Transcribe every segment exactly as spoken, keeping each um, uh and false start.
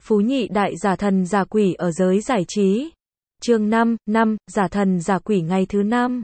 Phú nhị đại giả thần giả quỷ ở giới giải trí. Chương năm, năm, giả thần giả quỷ ngày thứ năm.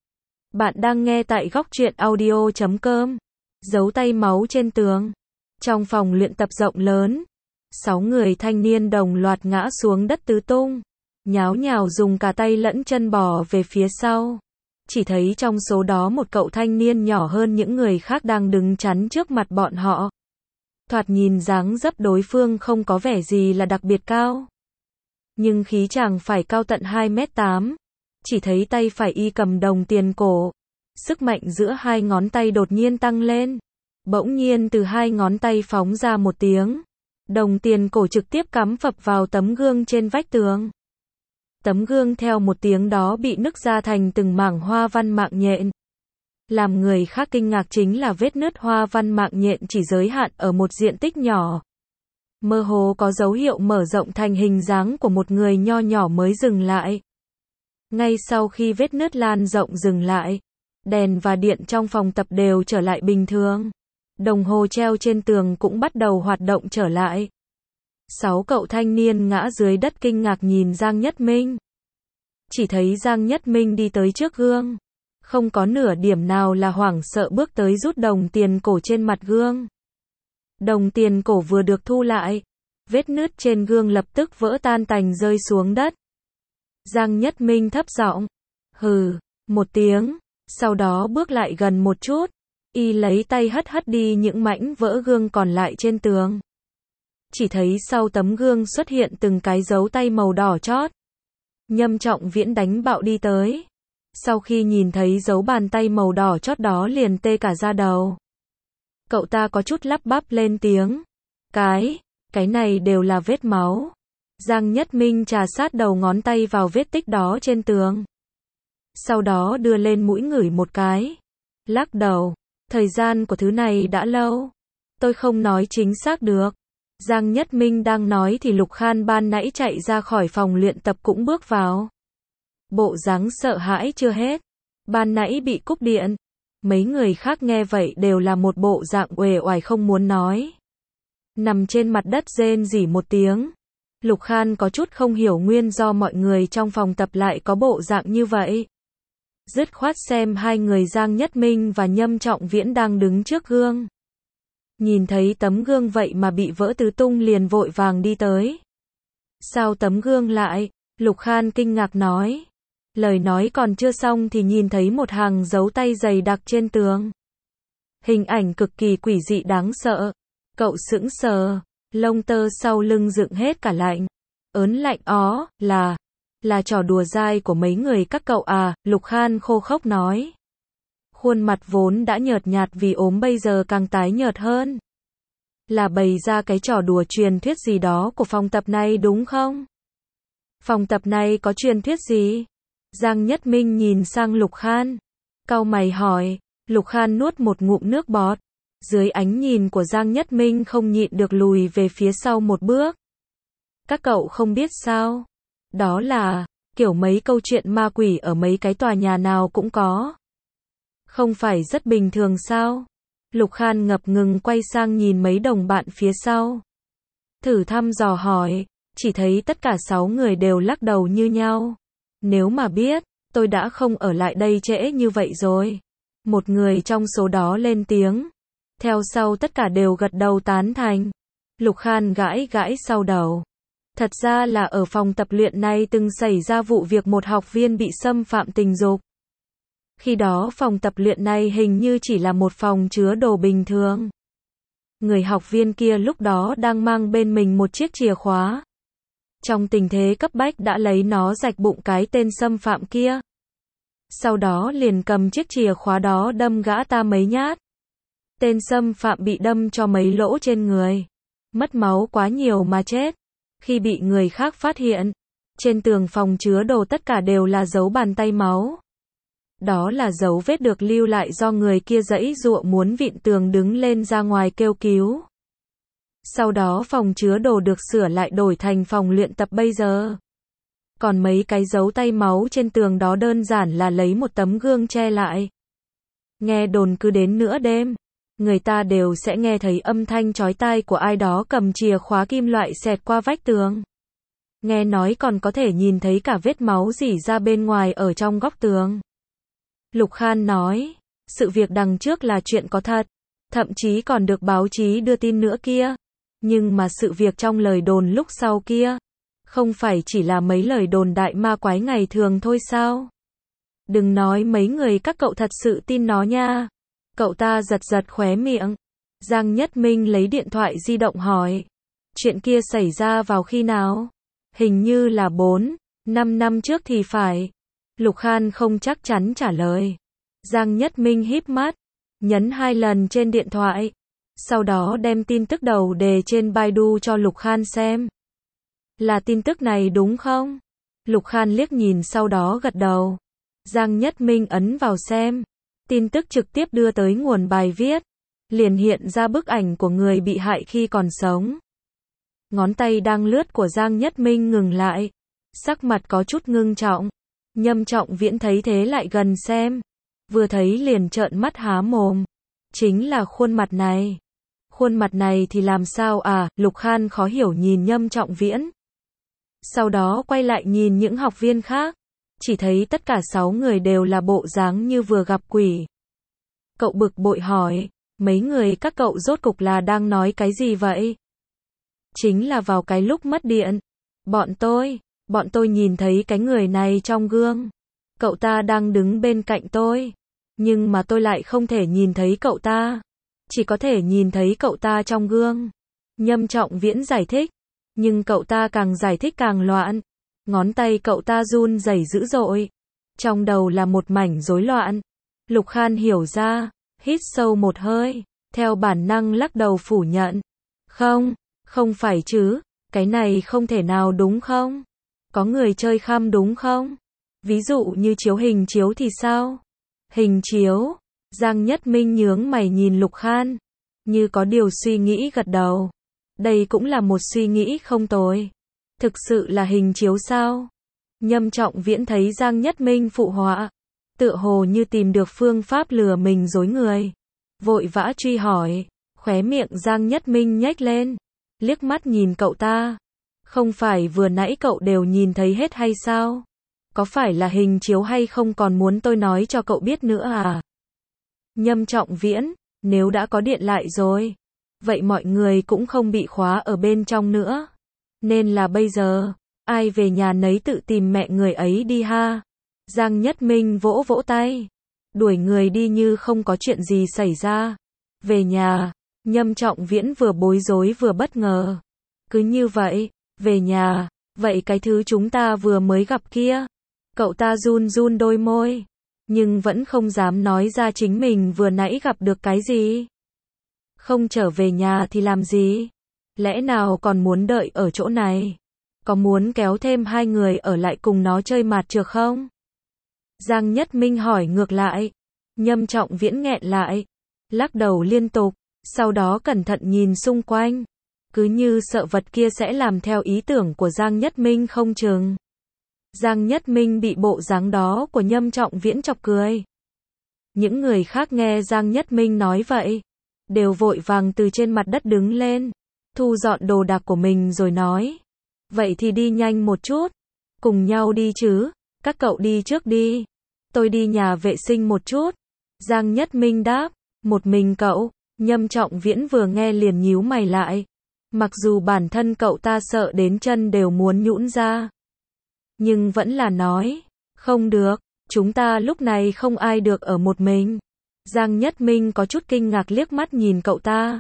Bạn đang nghe tại góc truyện audio chấm com. Dấu tay máu trên tường. Trong phòng luyện tập rộng lớn, sáu người thanh niên đồng loạt ngã xuống đất tứ tung, nháo nhào dùng cả tay lẫn chân bò về phía sau. Chỉ thấy trong số đó một cậu thanh niên nhỏ hơn những người khác đang đứng chắn trước mặt bọn họ. Thoạt nhìn dáng dấp đối phương không có vẻ gì là đặc biệt cao, nhưng khí chàng phải cao tận hai mét tám. Chỉ thấy tay phải y cầm đồng tiền cổ. Sức mạnh giữa hai ngón tay đột nhiên tăng lên. Bỗng nhiên từ hai ngón tay phóng ra một tiếng. Đồng tiền cổ trực tiếp cắm phập vào tấm gương trên vách tường. Tấm gương theo một tiếng đó bị nứt ra thành từng mảng hoa văn mạng nhện. Làm người khác kinh ngạc chính là vết nứt hoa văn mạng nhện chỉ giới hạn ở một diện tích nhỏ. Mơ hồ có dấu hiệu mở rộng thành hình dáng của một người nho nhỏ mới dừng lại. Ngay sau khi vết nứt lan rộng dừng lại, đèn và điện trong phòng tập đều trở lại bình thường. Đồng hồ treo trên tường cũng bắt đầu hoạt động trở lại. Sáu cậu thanh niên ngã dưới đất kinh ngạc nhìn Giang Nhất Minh. Chỉ thấy Giang Nhất Minh đi tới trước gương. Không có nửa điểm nào là hoảng sợ bước tới rút đồng tiền cổ trên mặt gương. Đồng tiền cổ vừa được thu lại, vết nứt trên gương lập tức vỡ tan tành rơi xuống đất. Giang Nhất Minh thấp giọng, hừ, một tiếng, sau đó bước lại gần một chút, y lấy tay hất hất đi những mảnh vỡ gương còn lại trên tường. Chỉ thấy sau tấm gương xuất hiện từng cái dấu tay màu đỏ chót. Nhâm Trọng Viễn đánh bạo đi tới. Sau khi nhìn thấy dấu bàn tay màu đỏ chót đó liền tê cả da đầu. Cậu ta có chút lắp bắp lên tiếng. Cái, cái này đều là vết máu. Giang Nhất Minh trà sát đầu ngón tay vào vết tích đó trên tường. Sau đó đưa lên mũi ngửi một cái. Lắc đầu, thời gian của thứ này đã lâu. Tôi không nói chính xác được. Giang Nhất Minh đang nói thì Lục Khan ban nãy chạy ra khỏi phòng luyện tập cũng bước vào. Bộ dáng sợ hãi chưa hết. Ban nãy bị cúp điện. Mấy người khác nghe vậy đều là một bộ dạng uể oải không muốn nói. Nằm trên mặt đất rên rỉ một tiếng. Lục Khan có chút không hiểu nguyên do mọi người trong phòng tập lại có bộ dạng như vậy. Dứt khoát xem hai người Giang Nhất Minh và Nhâm Trọng Viễn đang đứng trước gương. Nhìn thấy tấm gương vậy mà bị vỡ tứ tung liền vội vàng đi tới. Sao tấm gương lại? Lục Khan kinh ngạc nói. Lời nói còn chưa xong thì nhìn thấy một hàng dấu tay dày đặc trên tường. Hình ảnh cực kỳ quỷ dị đáng sợ. Cậu sững sờ, lông tơ sau lưng dựng hết cả lạnh. Ớn lạnh ó, là, là trò đùa dai của mấy người các cậu à, Lục Khan khô khốc nói. Khuôn mặt vốn đã nhợt nhạt vì ốm bây giờ càng tái nhợt hơn. Là bày ra cái trò đùa truyền thuyết gì đó của phòng tập này đúng không? Phòng tập này có truyền thuyết gì? Giang Nhất Minh nhìn sang Lục Khan. Cau mày hỏi. Lục Khan nuốt một ngụm nước bọt. Dưới ánh nhìn của Giang Nhất Minh không nhịn được lùi về phía sau một bước. Các cậu không biết sao? Đó là, kiểu mấy câu chuyện ma quỷ ở mấy cái tòa nhà nào cũng có. Không phải rất bình thường sao? Lục Khan ngập ngừng quay sang nhìn mấy đồng bạn phía sau. Thử thăm dò hỏi, chỉ thấy tất cả sáu người đều lắc đầu như nhau. Nếu mà biết, tôi đã không ở lại đây trễ như vậy rồi. Một người trong số đó lên tiếng. Theo sau tất cả đều gật đầu tán thành. Lục Khan gãi gãi sau đầu. Thật ra là ở phòng tập luyện này từng xảy ra vụ việc một học viên bị xâm phạm tình dục. Khi đó phòng tập luyện này hình như chỉ là một phòng chứa đồ bình thường. Người học viên kia lúc đó đang mang bên mình một chiếc chìa khóa. Trong tình thế cấp bách đã lấy nó rạch bụng cái tên xâm phạm kia. Sau đó liền cầm chiếc chìa khóa đó đâm gã ta mấy nhát. Tên xâm phạm bị đâm cho mấy lỗ trên người. Mất máu quá nhiều mà chết. Khi bị người khác phát hiện, trên tường phòng chứa đồ tất cả đều là dấu bàn tay máu. Đó là dấu vết được lưu lại do người kia giãy giụa muốn vịn tường đứng lên ra ngoài kêu cứu. Sau đó phòng chứa đồ được sửa lại đổi thành phòng luyện tập bây giờ. Còn mấy cái dấu tay máu trên tường đó đơn giản là lấy một tấm gương che lại. Nghe đồn cứ đến nửa đêm, người ta đều sẽ nghe thấy âm thanh chói tai của ai đó cầm chìa khóa kim loại xẹt qua vách tường. Nghe nói còn có thể nhìn thấy cả vết máu rỉ ra bên ngoài ở trong góc tường. Lục Khan nói, sự việc đằng trước là chuyện có thật, thậm chí còn được báo chí đưa tin nữa kia. Nhưng mà sự việc trong lời đồn lúc sau kia, không phải chỉ là mấy lời đồn đại ma quái ngày thường thôi sao? Đừng nói mấy người các cậu thật sự tin nó nha. Cậu ta giật giật khóe miệng. Giang Nhất Minh lấy điện thoại di động hỏi. Chuyện kia xảy ra vào khi nào? Hình như là bốn, năm năm trước thì phải. Lục Khan không chắc chắn trả lời. Giang Nhất Minh híp mắt, nhấn hai lần trên điện thoại. Sau đó đem tin tức đầu đề trên Baidu cho Lục Khan xem. Là tin tức này đúng không? Lục Khan liếc nhìn sau đó gật đầu. Giang Nhất Minh ấn vào xem. Tin tức trực tiếp đưa tới nguồn bài viết. Liền hiện ra bức ảnh của người bị hại khi còn sống. Ngón tay đang lướt của Giang Nhất Minh ngừng lại. Sắc mặt có chút ngưng trọng. Nhâm Trọng Viễn thấy thế lại gần xem. Vừa thấy liền trợn mắt há mồm. Chính là khuôn mặt này. Khuôn mặt này thì làm sao à? Lục Khan khó hiểu nhìn Nhâm Trọng Viễn. Sau đó quay lại nhìn những học viên khác. Chỉ thấy tất cả sáu người đều là bộ dáng như vừa gặp quỷ. Cậu bực bội hỏi, mấy người các cậu rốt cục là đang nói cái gì vậy? Chính là vào cái lúc mất điện. Bọn tôi, bọn tôi nhìn thấy cái người này trong gương. Cậu ta đang đứng bên cạnh tôi. Nhưng mà tôi lại không thể nhìn thấy cậu ta. Chỉ có thể nhìn thấy cậu ta trong gương. Nhâm Trọng Viễn giải thích. Nhưng cậu ta càng giải thích càng loạn. Ngón tay cậu ta run rẩy dữ dội. Trong đầu là một mảnh rối loạn. Lục Khan hiểu ra, hít sâu một hơi, theo bản năng lắc đầu phủ nhận. Không, không phải chứ, cái này không thể nào đúng không? Có người chơi khăm đúng không? Ví dụ như chiếu hình chiếu thì sao? Hình chiếu? Giang Nhất Minh nhướng mày nhìn Lục Khan, như có điều suy nghĩ gật đầu. Đây cũng là một suy nghĩ không tồi. Thực sự là hình chiếu sao? Nhâm Trọng Viễn thấy Giang Nhất Minh phụ họa, tựa hồ như tìm được phương pháp lừa mình dối người. Vội vã truy hỏi, khóe miệng Giang Nhất Minh nhếch lên, liếc mắt nhìn cậu ta. Không phải vừa nãy cậu đều nhìn thấy hết hay sao? Có phải là hình chiếu hay không còn muốn tôi nói cho cậu biết nữa à? Nhâm Trọng Viễn, nếu đã có điện lại rồi, vậy mọi người cũng không bị khóa ở bên trong nữa. Nên là bây giờ, ai về nhà nấy tự tìm mẹ người ấy đi ha. Giang Nhất Minh vỗ vỗ tay, đuổi người đi như không có chuyện gì xảy ra. Về nhà, Nhâm Trọng Viễn vừa bối rối vừa bất ngờ. Cứ như vậy, về nhà, vậy cái thứ chúng ta vừa mới gặp kia. Cậu ta run run đôi môi, nhưng vẫn không dám nói ra chính mình vừa nãy gặp được cái gì. Không trở về nhà thì làm gì? Lẽ nào còn muốn đợi ở chỗ này? Có muốn kéo thêm hai người ở lại cùng nó chơi mạt trược không? Giang Nhất Minh hỏi ngược lại. Nhâm Trọng Viễn nghẹn lại, lắc đầu liên tục, sau đó cẩn thận nhìn xung quanh. Cứ như sợ vật kia sẽ làm theo ý tưởng của Giang Nhất Minh không chừng. Giang Nhất Minh bị bộ dáng đó của Nhâm Trọng Viễn chọc cười. Những người khác nghe Giang Nhất Minh nói vậy, đều vội vàng từ trên mặt đất đứng lên, thu dọn đồ đạc của mình rồi nói. Vậy thì đi nhanh một chút, cùng nhau đi chứ, các cậu đi trước đi, tôi đi nhà vệ sinh một chút. Giang Nhất Minh đáp, một mình cậu? Nhâm Trọng Viễn vừa nghe liền nhíu mày lại. Mặc dù bản thân cậu ta sợ đến chân đều muốn nhũn ra, nhưng vẫn là nói, không được, chúng ta lúc này không ai được ở một mình. Giang Nhất Minh có chút kinh ngạc liếc mắt nhìn cậu ta.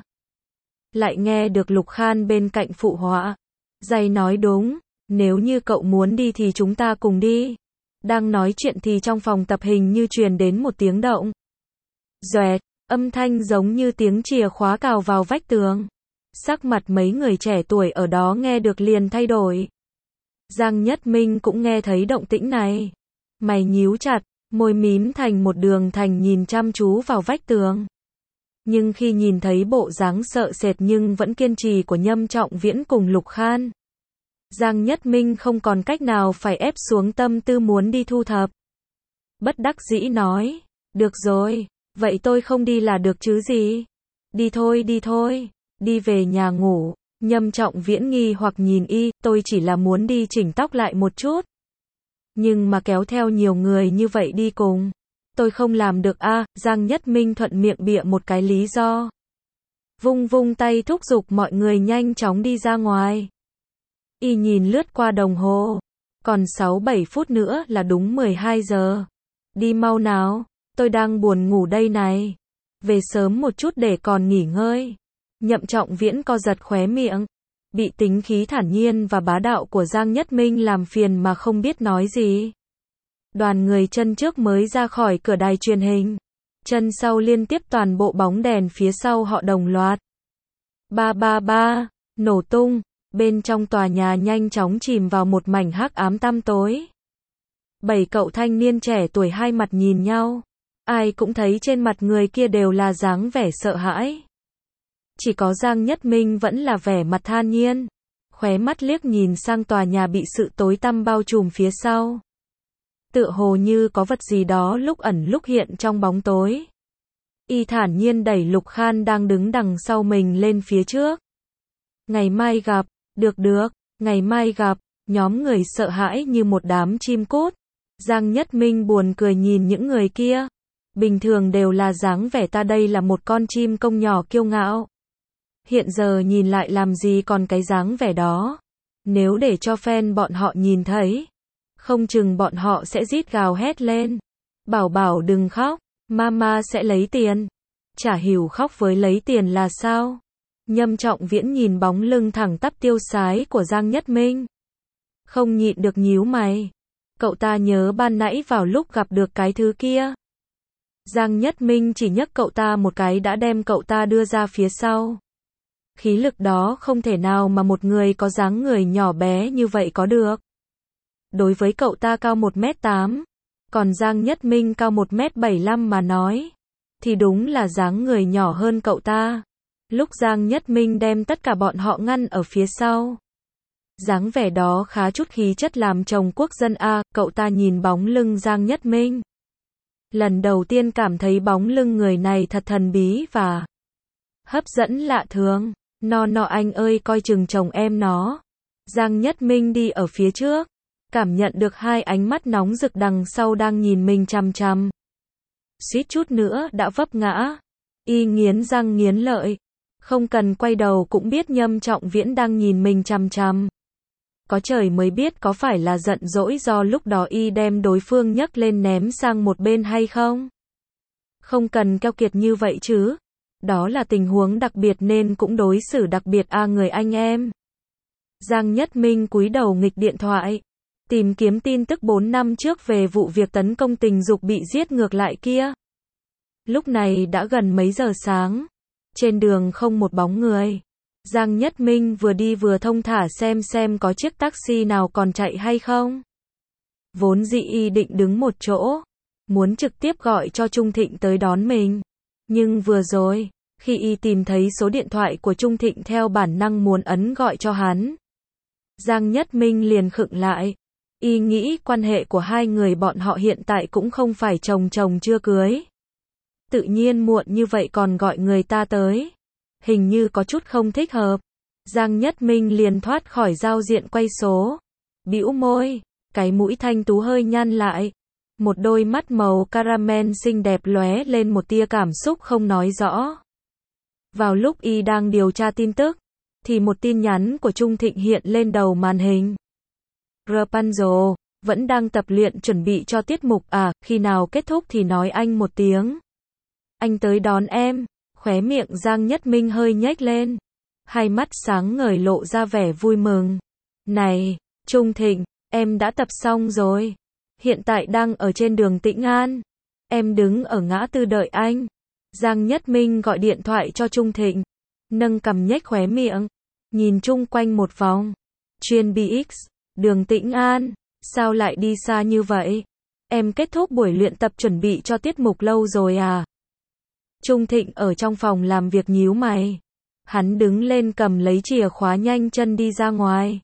Lại nghe được Lục Khan bên cạnh phụ họa. Dày nói đúng, nếu như cậu muốn đi thì chúng ta cùng đi. Đang nói chuyện thì trong phòng tập hình như truyền đến một tiếng động. Doẹt, âm thanh giống như tiếng chìa khóa cào vào vách tường. Sắc mặt mấy người trẻ tuổi ở đó nghe được liền thay đổi. Giang Nhất Minh cũng nghe thấy động tĩnh này. Mày nhíu chặt, môi mím thành một đường thành nhìn chăm chú vào vách tường. Nhưng khi nhìn thấy bộ dáng sợ sệt nhưng vẫn kiên trì của Nhâm Trọng Viễn cùng Lục Khan, Giang Nhất Minh không còn cách nào phải ép xuống tâm tư muốn đi thu thập. Bất đắc dĩ nói, được rồi, vậy tôi không đi là được chứ gì. Đi thôi đi thôi, đi về nhà ngủ. Nhâm Trọng Viễn nghi hoặc nhìn y, tôi chỉ là muốn đi chỉnh tóc lại một chút. Nhưng mà kéo theo nhiều người như vậy đi cùng. Tôi không làm được a. À, Giang Nhất Minh thuận miệng bịa một cái lý do. Vung vung tay thúc giục mọi người nhanh chóng đi ra ngoài. Y nhìn lướt qua đồng hồ. Còn sáu bảy phút nữa là đúng mười hai giờ. Đi mau nào, tôi đang buồn ngủ đây này. Về sớm một chút để còn nghỉ ngơi. Nhậm Trọng Viễn co giật khóe miệng. Bị tính khí thản nhiên và bá đạo của Giang Nhất Minh làm phiền mà không biết nói gì. Đoàn người chân trước mới ra khỏi cửa đài truyền hình. Chân sau liên tiếp toàn bộ bóng đèn phía sau họ đồng loạt. Ba ba ba, nổ tung. Bên trong tòa nhà nhanh chóng chìm vào một mảnh hắc ám tăm tối. Bảy cậu thanh niên trẻ tuổi hai mặt nhìn nhau. Ai cũng thấy trên mặt người kia đều là dáng vẻ sợ hãi. Chỉ có Giang Nhất Minh vẫn là vẻ mặt than nhiên. Khóe mắt liếc nhìn sang tòa nhà bị sự tối tăm bao trùm phía sau. Tựa hồ như có vật gì đó lúc ẩn lúc hiện trong bóng tối. Y thản nhiên đẩy Lục Khan đang đứng đằng sau mình lên phía trước. Ngày mai gặp, được được, ngày mai gặp, nhóm người sợ hãi như một đám chim cút. Giang Nhất Minh buồn cười nhìn những người kia. Bình thường đều là dáng vẻ ta đây là một con chim công nhỏ kiêu ngạo. Hiện giờ nhìn lại làm gì còn cái dáng vẻ đó. Nếu để cho fan bọn họ nhìn thấy, không chừng bọn họ sẽ rít gào hét lên. Bảo bảo đừng khóc, mama sẽ lấy tiền. Chả hiểu khóc với lấy tiền là sao. Nhâm Trọng Viễn nhìn bóng lưng thẳng tắp tiêu sái của Giang Nhất Minh. Không nhịn được nhíu mày. Cậu ta nhớ ban nãy vào lúc gặp được cái thứ kia. Giang Nhất Minh chỉ nhấc cậu ta một cái đã đem cậu ta đưa ra phía sau. Khí lực đó không thể nào mà một người có dáng người nhỏ bé như vậy có được. Đối với cậu ta cao một mét tám, còn Giang Nhất Minh cao một mét bảy mươi lăm mà nói, thì đúng là dáng người nhỏ hơn cậu ta. Lúc Giang Nhất Minh đem tất cả bọn họ ngăn ở phía sau. Dáng vẻ đó khá chút khí chất làm chồng quốc dân a. Cậu ta nhìn bóng lưng Giang Nhất Minh. Lần đầu tiên cảm thấy bóng lưng người này thật thần bí và hấp dẫn lạ thường. No no anh ơi coi chừng chồng em nó. Giang Nhất Minh đi ở phía trước. Cảm nhận được hai ánh mắt nóng rực đằng sau đang nhìn mình chằm chằm. Suýt chút nữa đã vấp ngã. Y nghiến răng nghiến lợi. Không cần quay đầu cũng biết Nhâm Trọng Viễn đang nhìn mình chằm chằm. Có trời mới biết có phải là giận dỗi do lúc đó y đem đối phương nhấc lên ném sang một bên hay không? Không cần keo kiệt như vậy chứ. Đó là tình huống đặc biệt nên cũng đối xử đặc biệt a người anh em. Giang Nhất Minh cúi đầu nghịch điện thoại. Tìm kiếm tin tức bốn năm trước về vụ việc tấn công tình dục bị giết ngược lại kia. Lúc này đã gần mấy giờ sáng. Trên đường không một bóng người. Giang Nhất Minh vừa đi vừa thông thả xem xem có chiếc taxi nào còn chạy hay không. Vốn dĩ y định đứng một chỗ. Muốn trực tiếp gọi cho Trung Thịnh tới đón mình. Nhưng vừa rồi, khi y tìm thấy số điện thoại của Trung Thịnh theo bản năng muốn ấn gọi cho hắn. Giang Nhất Minh liền khựng lại. Y nghĩ quan hệ của hai người bọn họ hiện tại cũng không phải chồng chồng chưa cưới. Tự nhiên muộn như vậy còn gọi người ta tới. Hình như có chút không thích hợp. Giang Nhất Minh liền thoát khỏi giao diện quay số. Bĩu môi, cái mũi thanh tú hơi nhăn lại. Một đôi mắt màu caramel xinh đẹp lóe lên một tia cảm xúc không nói rõ. Vào lúc y đang điều tra tin tức, thì một tin nhắn của Trung Thịnh hiện lên đầu màn hình. Rapunzel, vẫn đang tập luyện chuẩn bị cho tiết mục à, khi nào kết thúc thì nói anh một tiếng. Anh tới đón em. Khóe miệng Giang Nhất Minh hơi nhếch lên. Hai mắt sáng ngời lộ ra vẻ vui mừng. Này, Trung Thịnh, em đã tập xong rồi. Hiện tại đang ở trên đường Tĩnh An. Em đứng ở ngã tư đợi anh. Giang Nhất Minh gọi điện thoại cho Trung Thịnh. Nâng cằm nhếch khóe miệng. Nhìn chung quanh một vòng. Chuyên bê ích, đường Tĩnh An. Sao lại đi xa như vậy? Em kết thúc buổi luyện tập chuẩn bị cho tiết mục lâu rồi à? Trung Thịnh ở trong phòng làm việc nhíu mày. Hắn đứng lên cầm lấy chìa khóa nhanh chân đi ra ngoài.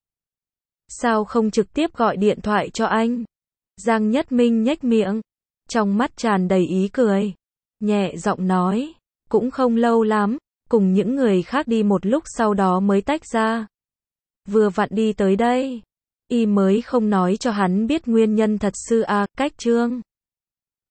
Sao không trực tiếp gọi điện thoại cho anh? Giang Nhất Minh nhếch miệng. Trong mắt tràn đầy ý cười. Nhẹ giọng nói. Cũng không lâu lắm. cùng những người khác đi một lúc sau đó mới tách ra. Vừa vặn đi tới đây, y mới không nói cho hắn biết nguyên nhân thật sự à, cách Trương